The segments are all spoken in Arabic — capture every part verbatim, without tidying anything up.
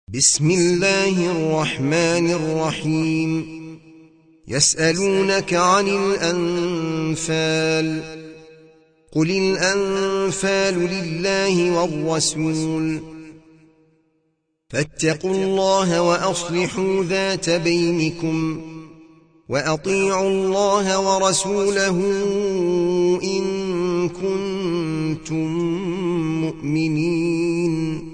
بسم الله الرحمن الرحيم يسألونك عن الأنفال قل الأنفال لله والرسول فاتقوا الله وأصلحوا ذات بينكم وأطيعوا الله ورسوله إن كنتم مؤمنين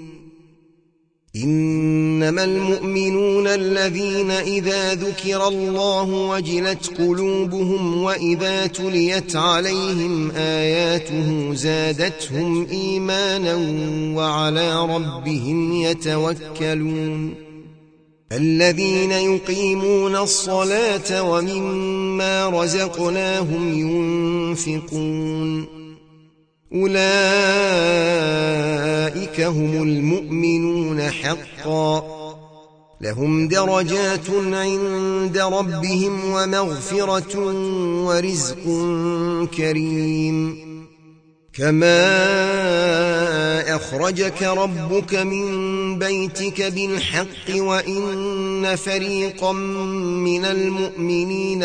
إنما المؤمنون الذين إذا ذكر الله وجلت قلوبهم وإذا تليت عليهم آياته زادتهم إيمانا وعلى ربهم يتوكلون الذين يقيمون الصلاة ومما رزقناهم ينفقون أولئك هم المؤمنون حقا لهم درجات عند ربهم ومغفرة ورزق كريم كما أخرجك ربك من بيتك بالحق وإن فريقا من المؤمنين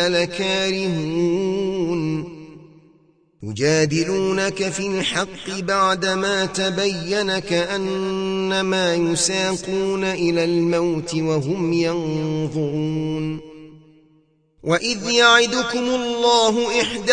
لكارهون يجادلونك في الحق بعدما تبين كأنما يساقون إلى الموت وهم ينظرون وإذ يعدكم الله إحدى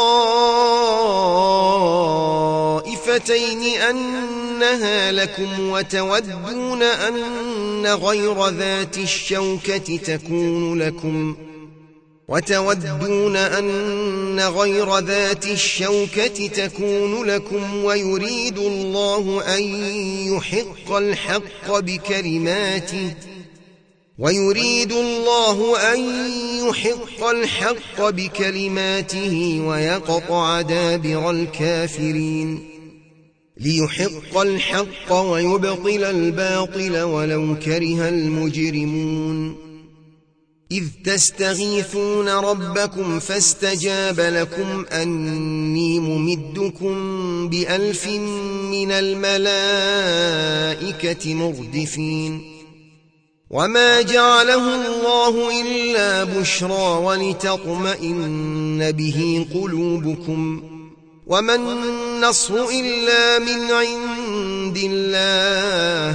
الطائفتين أنها لكم وتودون أن غير ذات الشوكة تكون لكم وتودون أن غير ذات الشوكة تكون لكم ويريد الله أن يحق الحق بكلماته ويريد الله أن يحق الحق بكلماته ويقطع دابر الكافرين ليحق الحق ويبطل الباطل ولو كره المجرمون إذ تستغيثون ربكم فاستجاب لكم أني ممدكم بألف من الملائكة مردفين وما جعله الله إلا بشرى ولتطمئن به قلوبكم وما النصر إلا من عند الله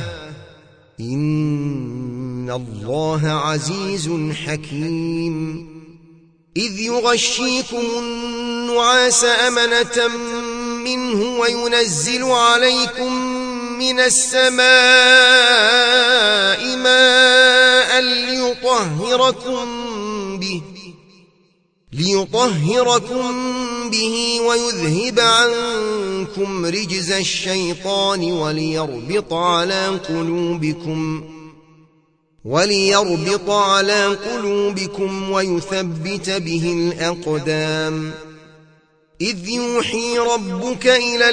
إن إن الله عزيز حكيم إذ يغشيكم النعاس أمنة منه وينزل عليكم من السماء ماء ليطهركم به ليطهركم به ويذهب عنكم رجز الشيطان وليربط على قلوبكم وليربط على قلوبكم ويثبت به الأقدام إذ يوحي ربك إلى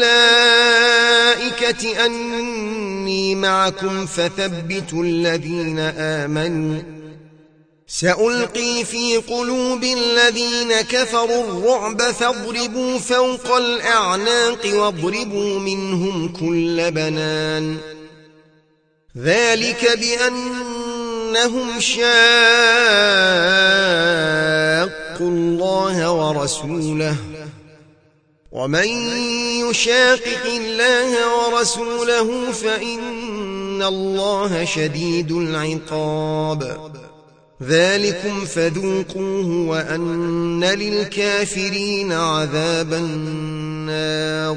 الملائكة أني معكم فثبتوا الذين آمنوا سألقي في قلوب الذين كفروا الرعب فاضربوا فوق الأعناق واضربوا منهم كل بنان ذلك بأنهم شاقوا الله ورسوله ومن يشاقق الله ورسوله فإن الله شديد العقاب ذلكم فذوقوه وأن للكافرين عذاب النار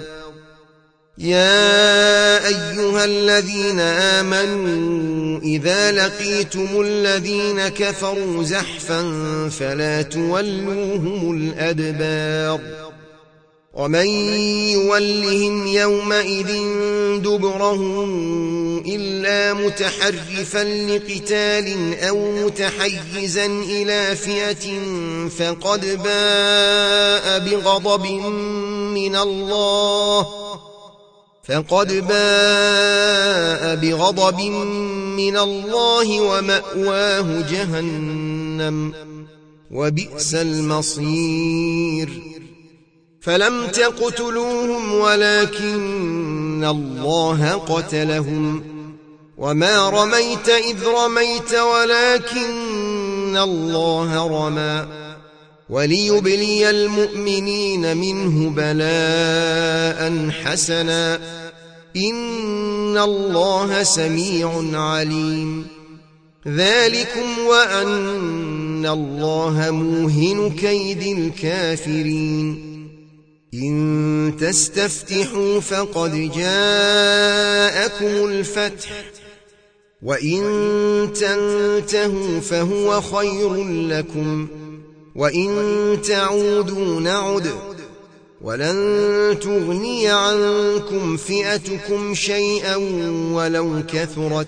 يا أيها الذين آمنوا إذا لقيتم الذين كفروا زحفا فلا تولوهم الأدبار ومن يولهم يومئذ دبره إلا متحرفا لقتال أو متحيزا إلى فئة فقد باء بغضب من الله فقد باء بغضب من الله ومأواه جهنم وبئس المصير فلم تقتلوهم ولكن الله قتلهم وما رميت إذ رميت ولكن الله رمى وليبلي المؤمنين منه بلاء حسنا إن الله سميع عليم ذلكم وأن الله موهن كيد الكافرين إن تستفتحوا فقد جاءكم الفتح وإن تنتهوا فهو خير لكم وإن تعودوا نعد ولن تغني عنكم فئتكم شيئا ولو كثرت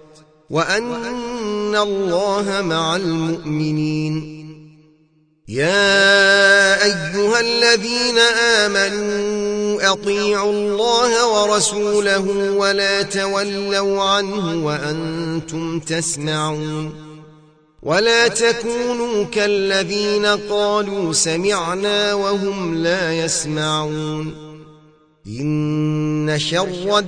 وأن الله مع المؤمنين يا أيها الذين آمنوا أطيعوا الله ورسوله ولا تولوا عنه وأنتم تسمعون ولا تكونوا كالذين قالوا سمعنا وهم لا يسمعون إن شر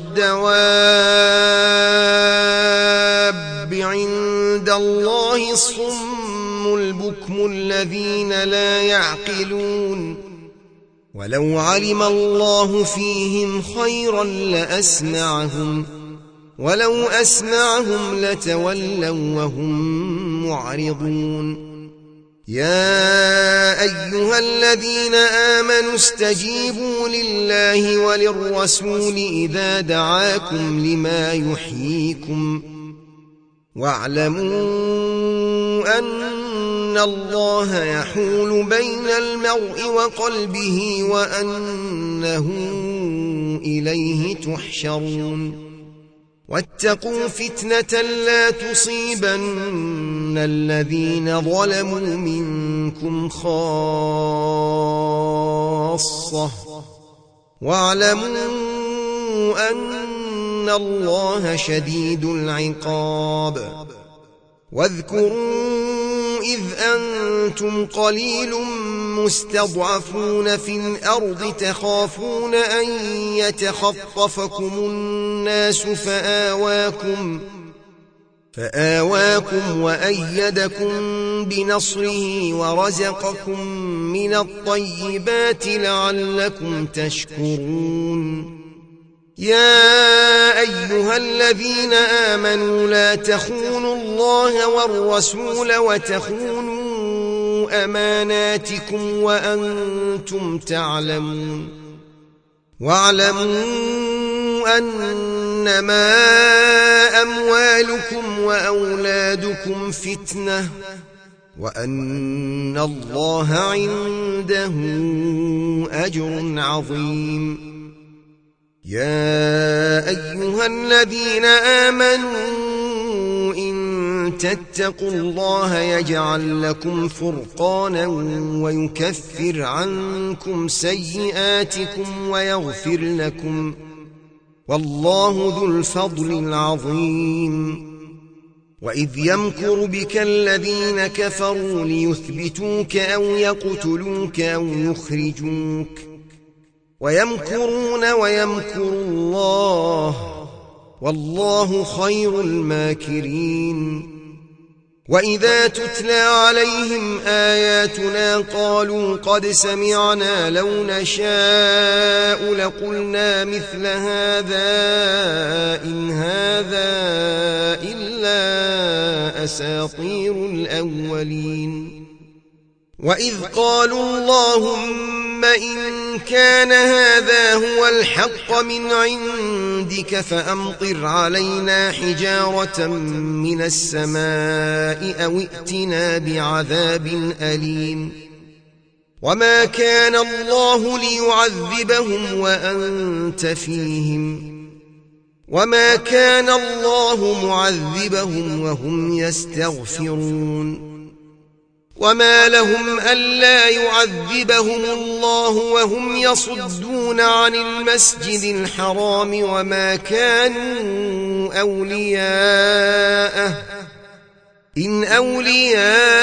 الدواب عند الله الصم البكم الذين لا يعقلون ولو علم الله فيهم خيرا لأسمعهم ولو أسمعهم لتولوا وهم معرضون يا أيها الذين آمنوا استجيبوا لله وللرسول إذا دعاكم لما يحييكم واعلموا أن الله يحول بين المرء وقلبه وأنه إليه تحشرون واتقوا فتنة لا تصيبن الذين ظلموا منكم خاصة واعلموا أن الله شديد العقاب واذكروا إذ أنتم قليل مستضعفون في الأرض تخافون أن يتخطفكم الناس فآواكم فآواكم وأيدكم بنصره ورزقكم من الطيبات لعلكم تشكرون يا أيها الذين آمنوا لا تخونوا الله والرسول وتخونوا أماناتكم وأنتم تعلمون واعلموا أنما أموالكم وأولادكم فتنة وأن الله عنده أجر عظيم يا أيها الذين آمنوا إن تتقوا الله يجعل لكم فرقانا ويكفر عنكم سيئاتكم ويغفر لكم والله ذو الفضل العظيم وإذ يمكر بك الذين كفروا ليثبتوك أو يقتلوك أو يخرجوك ويمكرون ويمكر الله والله خير الماكرين وإذا تتلى عليهم آياتنا قالوا قد سمعنا لو نشاء لقلنا مثل هذا إن هذا إلا أساطير الأولين وإذ قالوا اللهم إن كان هذا هو الحق من عندك فأمطر علينا حجارة من السماء أو ائتنا بعذاب أليم وما كان الله ليعذبهم وأنت فيهم وما كان الله معذبهم وهم يستغفرون وما لهم ألا يعذبهم الله وهم يصدون عن المسجد الحرام وما كانوا أولياءه إن أولياؤه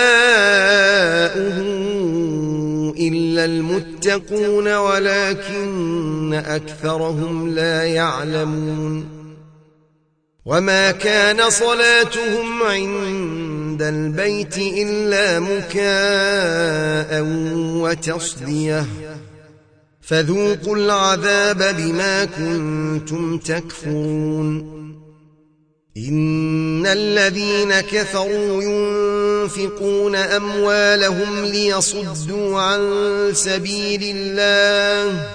إلا المتقون ولكن أكثرهم لا يعلمون وما كان صلاتهم عند البيت إلا مكاء وتصدية فذوقوا العذاب بما كنتم تكفرون إن الذين كفروا ينفقون أموالهم ليصدوا عن سبيل الله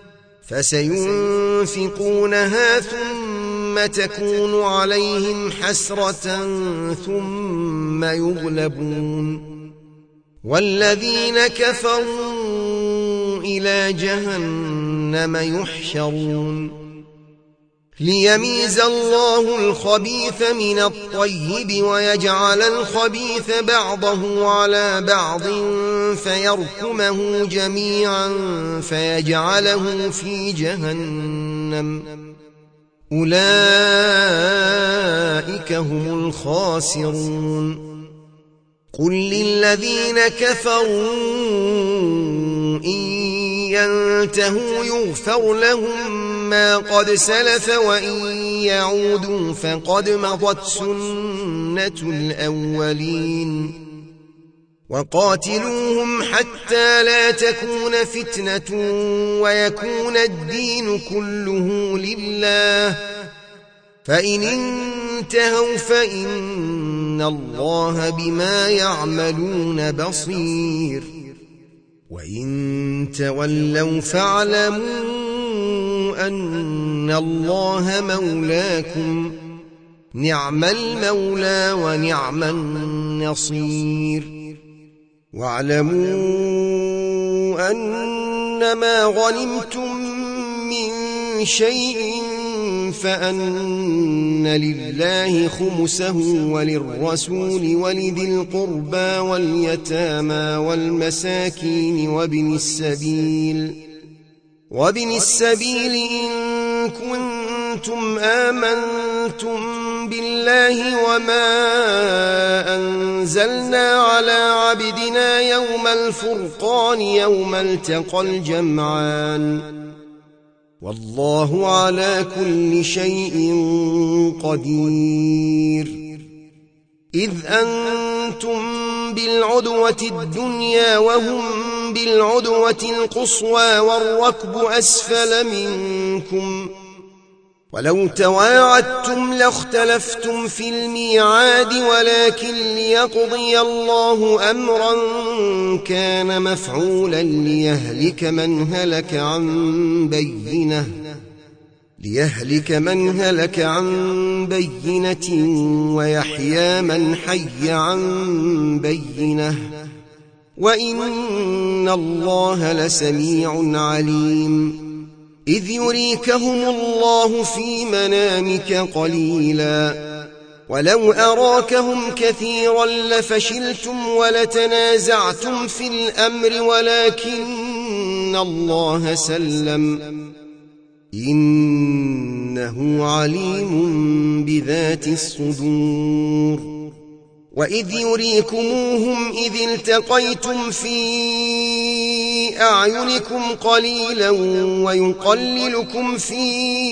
فسينفقونها ثم تكون عليهم حسرة ثم يغلبون والذين كفروا إلى جهنم يحشرون ليميز الله الخبيث من الطيب ويجعل الخبيث بعضه على بعض فيركمه جميعا فيجعله في جهنم أولئك هم الخاسرون قل للذين كفروا إن ينتهوا يغفر لهم ما قد سلف وإن يعودوا فقد مضت سنة الأولين وقاتلوهم حتى لا تكون فتنة ويكون الدين كله لله فإن انتهوا فإن الله بما يعملون بصير وإن تولوا فاعلموا أن الله مولاكم نعم المولى ونعم النصير واعلموا أنما غنمتم من شيء فأن لله خمسه وللرسول ولذي القربى واليتامى والمساكين وابن السبيل وابن السبيل إن كنتم آمنتم بالله وما أنزلنا على عبدنا يوم الفرقان يوم التقى الجمعان والله على كل شيء قدير إذ أنتم بالعدوة الدنيا وهم بالعدوة القصوى والركب أسفل منكم ولو تواعدتم لاختلفتم في الميعاد ولكن ليقضي الله أمرا كان مفعولا ليهلك من هلك عن بينة ليهلك من هلك عن بينة ويحيى من حي عن بينة وإن الله لسميع عليم إذ يريكهم الله في منامك قليلا ولو أراكهم كثيرا لفشلتم ولتنازعتم في الأمر ولكن الله سلم إنه عليم بذات الصدور وإذ يريكموهم إذ التقيتم في أعينكم قليلا ويقللكم في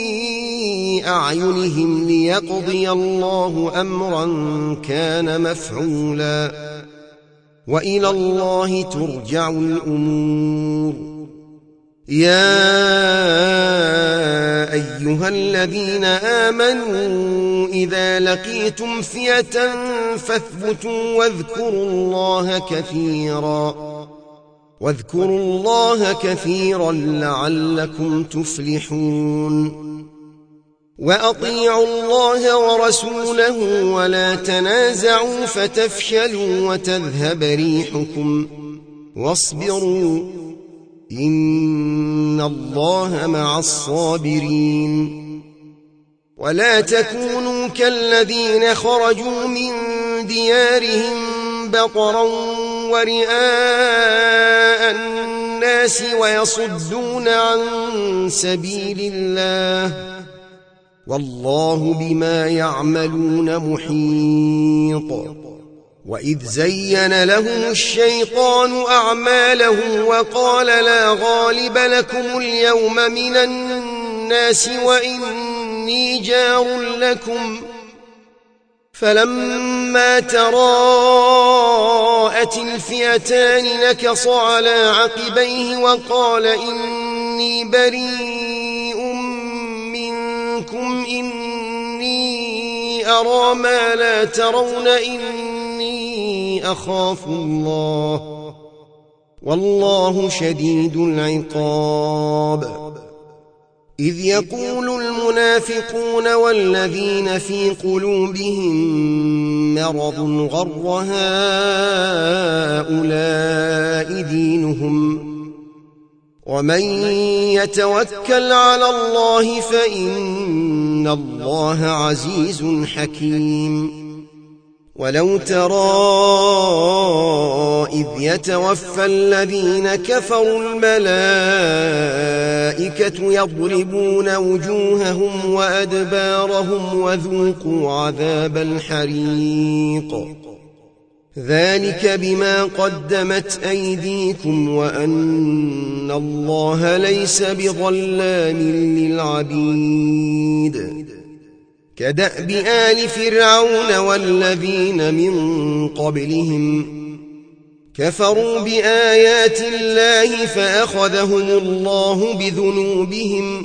أعينهم ليقضي الله أمرا كان مفعولا وإلى الله ترجع الأمور يا أيها الذين آمنوا إذا لقيتم فئة فاثبتوا واذكروا الله كثيرا واذكروا الله كثيرا لعلكم تفلحون وأطيعوا الله ورسوله ولا تنازعوا فتفشلوا وتذهب ريحكم واصبروا إن الله مع الصابرين ولا تكونوا كالذين خرجوا من ديارهم بطرا ورئاء الناس ويصدون عن سبيل الله والله بما يعملون محيط وإذ زين لهم الشيطان أعمالهم وقال لا غالب لكم اليوم من الناس وإني جار لكم فلما تراءت الفئتان نكص على عقبيه وقال إني بريء منكم إني أرى ما لا ترون إني أخاف الله والله شديد العقاب. إذ يقول المنافقون والذين في قلوبهم مرض غر هؤلاء دينهم ومن يتوكل على الله فإن الله عزيز حكيم. ولو ترى إذ يتوفى الذين كفروا الملائكة يضربون وجوههم وأدبارهم وذوقوا عذاب الحريق ذلك بما قدمت أيديكم وأن الله ليس بظلام للعبيد. كدأب آل فرعون والذين من قبلهم كفروا بآيات الله فأخذهم الله بذنوبهم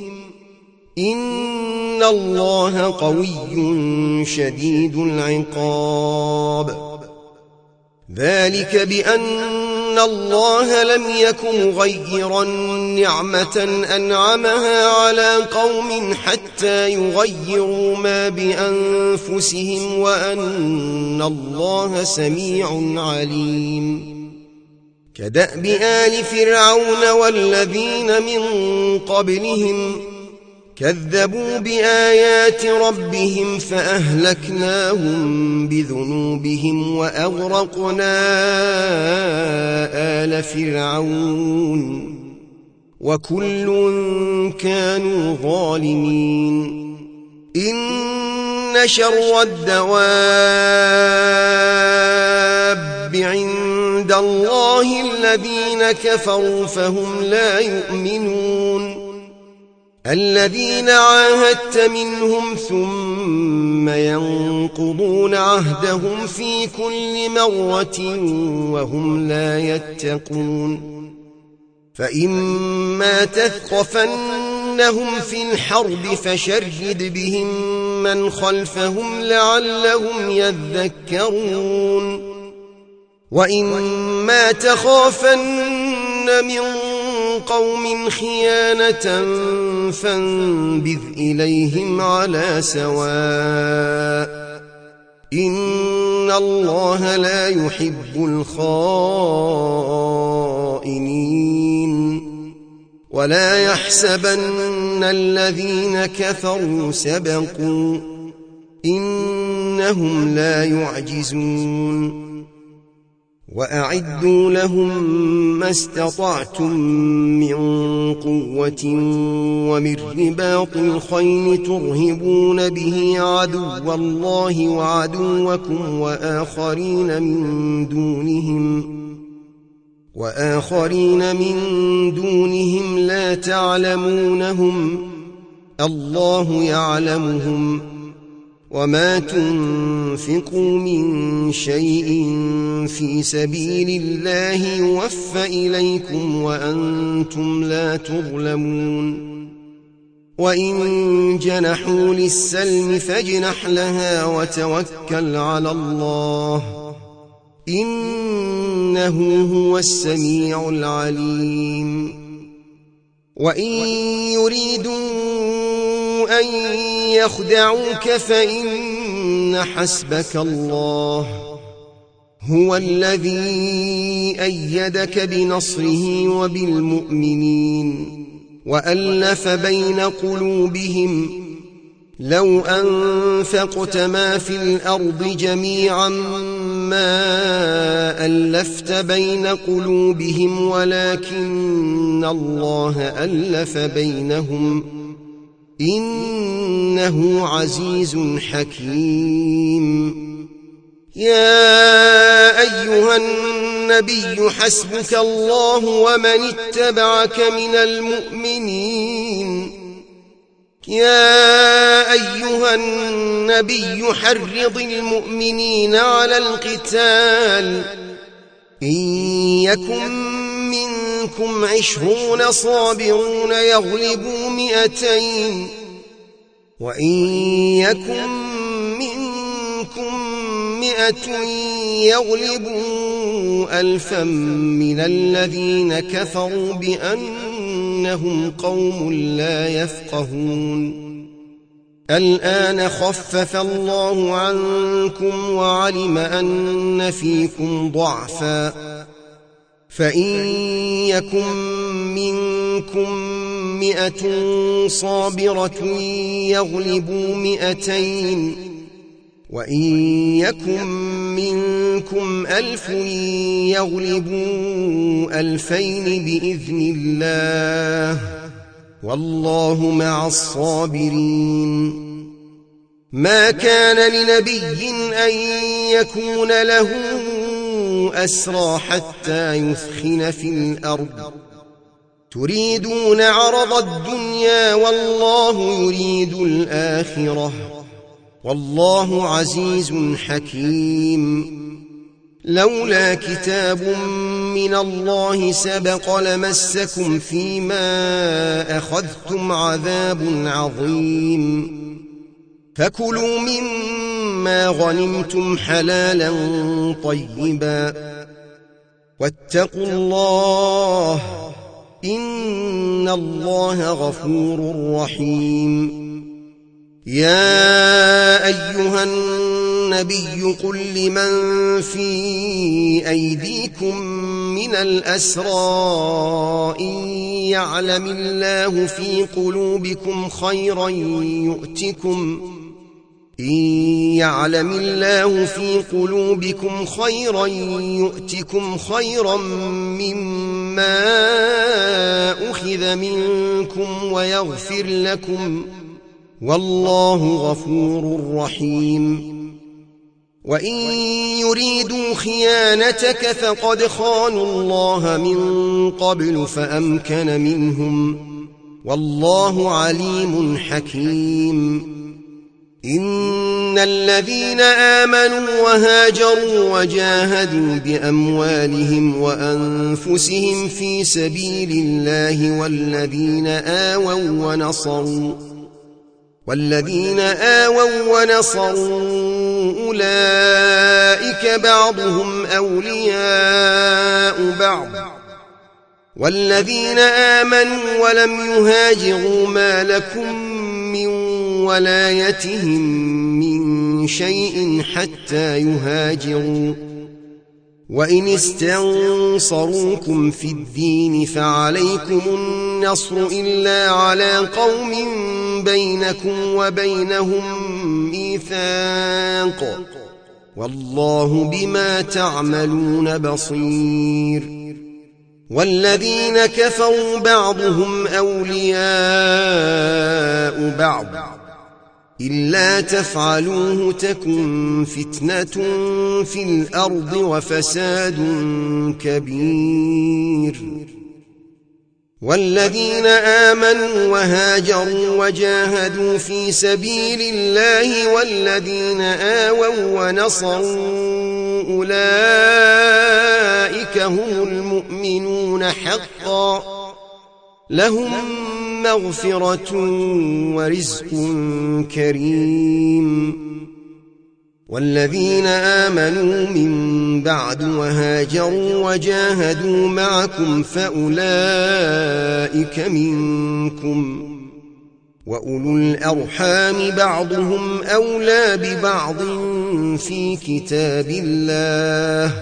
إن الله قوي شديد العقاب. ذلك بأن الله لم يك مغيرا نعمة أنعمها على قوم حتى يغيروا ما بأنفسهم وأن الله سميع عليم. كدأب آل فرعون والذين من قبلهم كذبوا بآيات ربهم فأهلكناهم بذنوبهم وأغرقنا آل فرعون وكل كانوا ظالمين. إن شر الدواب عند الله الذين كفروا فهم لا يؤمنون. الذين عاهدت منهم ثم ينقضون عهدهم في كل مرة وهم لا يتقون. فإما تثقفنهم في الحرب فشرد بهم من خلفهم لعلهم يذكرون. وإما تخافن من قوم خيانة فانبذ إليهم على سواء إن الله لا يحب الخائنين. ولا يحسبن الذين كفروا سبقوا إنهم لا يعجزون. وأعدوا لهم ما استطعتم من قوة ومن رباط الخيل ترهبون به عدو الله وعدوكم وآخرين من دونهم وآخرين من دونهم لا تعلمونهم الله يعلمهم. وما تنفقوا من شيء في سبيل الله يوفى إليكم وأنتم لا تظلمون. وإن جنحوا للسلم فاجنح لها وتوكل على الله إنه هو السميع العليم. وإن يريدوا أن يخدعوك فإن حسبك الله هو الذي أيدك بنصره وبالمؤمنين وألف بين قلوبهم لو أنفقت ما في الأرض جميعا ما ألفت بين قلوبهم ولكن الله ألف بينهم إنه عزيز حكيم. يا أيها النبي حسبك الله ومن اتبعك من المؤمنين. يا أيها النبي حرض المؤمنين على القتال إن يكن منكم عشرون صابرون يغلبوا مئتين وإن يكن منكم مئة يغلبوا ألفا من الذين كفروا بأنهم قوم لا يفقهون الآن خفف الله عنكم وعلم أن فيكم ضعفا فإن يكن منكم مئة صابرة يغلبوا مئتين وإن يكن منكم ألف يغلبوا ألفين بإذن الله والله مع الصابرين ما كان لنبي أن يكون له أسرى حتى يثخن في الأرض تريدون عرض الدنيا والله يريد الآخرة والله عزيز حكيم لولا كتاب من الله سبق لمسكم فيما أخذتم عذاب عظيم فكلوا مما غنمتم حلالا طيبا واتقوا الله إن الله غفور رحيم يا أيها النبي قل لمن في أيديكم من الأسرى إن يعلم الله في قلوبكم خيرا يؤتكم إن يعلم الله في قلوبكم خيرا يؤتكم خيرا مما أخذ منكم ويغفر لكم والله غفور رحيم وإن يريدوا خيانتك فقد خانوا الله من قبل فأمكن منهم والله عليم حكيم إن الذين آمنوا وهاجروا وجاهدوا بأموالهم وأنفسهم في سبيل الله والذين آووا ونصروا والذين آووا ونصروا أولئك بعضهم أولياء بعض والذين آمنوا ولم يهاجروا ما لكم من ولايتهم من شيء حتى يهاجروا وإن استنصروكم في الدين فعليكم النصر إلا على قوم بينكم وبينهم ميثاق والله بما تعملون بصير والذين كفروا بعضهم أولياء بعض إلا تفعلوه تكن فتنة في الأرض وفساد كبير والذين آمنوا وهاجروا وجاهدوا في سبيل الله والذين آووا ونصروا أولئك هم المؤمنون حقا لهم مغفرة ورزق كريم والذين آمنوا من بعد وهاجروا وجاهدوا معكم فأولئك منكم وأولو الأرحام بعضهم أولى ببعض في كتاب الله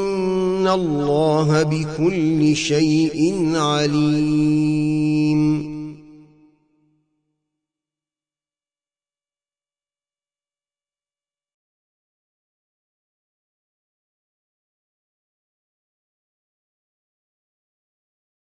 إن الله بكل شيء عليم